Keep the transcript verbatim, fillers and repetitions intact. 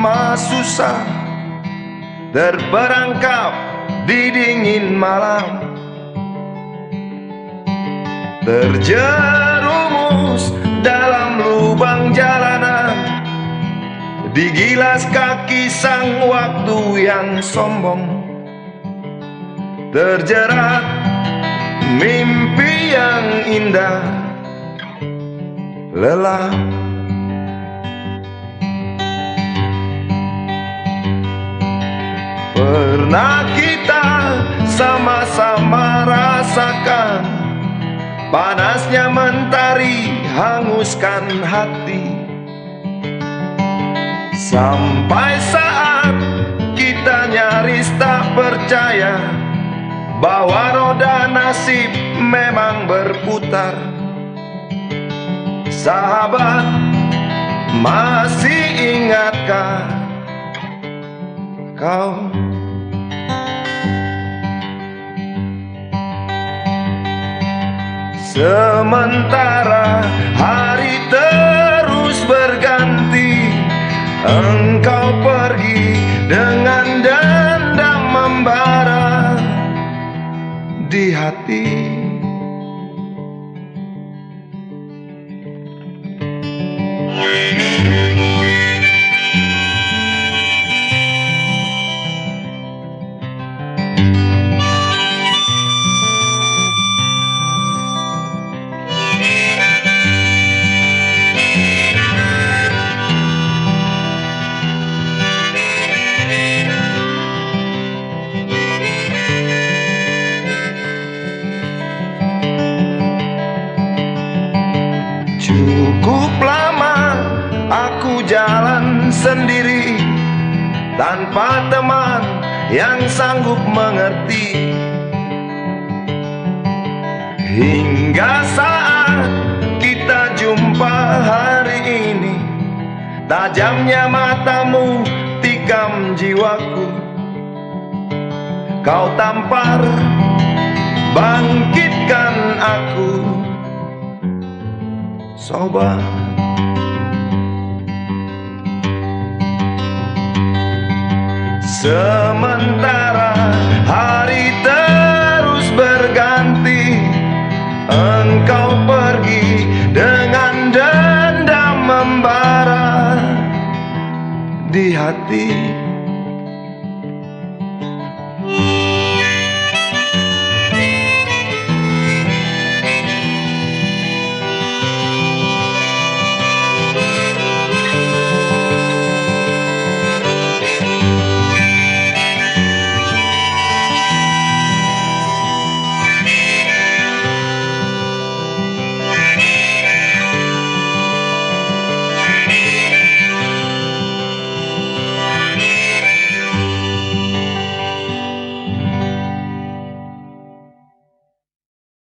lama susah terperangkap di dingin malam, terjerumus dalam lubang jalanan, digilas kaki sang waktu yang sombong, terjerat mimpi yang indah lelah. Pernah kita sama-sama rasakan panasnya mentari hanguskan hati, sampai saat kita nyaris tak percaya bahwa roda nasib memang berputar. Sahabat, masih ingatkah kau? Sementara hari terus berganti, engkau pergi dengan dendam membara di hati. Cukup lama aku jalan sendiri, tanpa teman yang sanggup mengerti, hingga saat kita jumpa hari ini. Tajamnya matamu tikam jiwaku, kau tampar bangkitkan aku. Sobat, sementara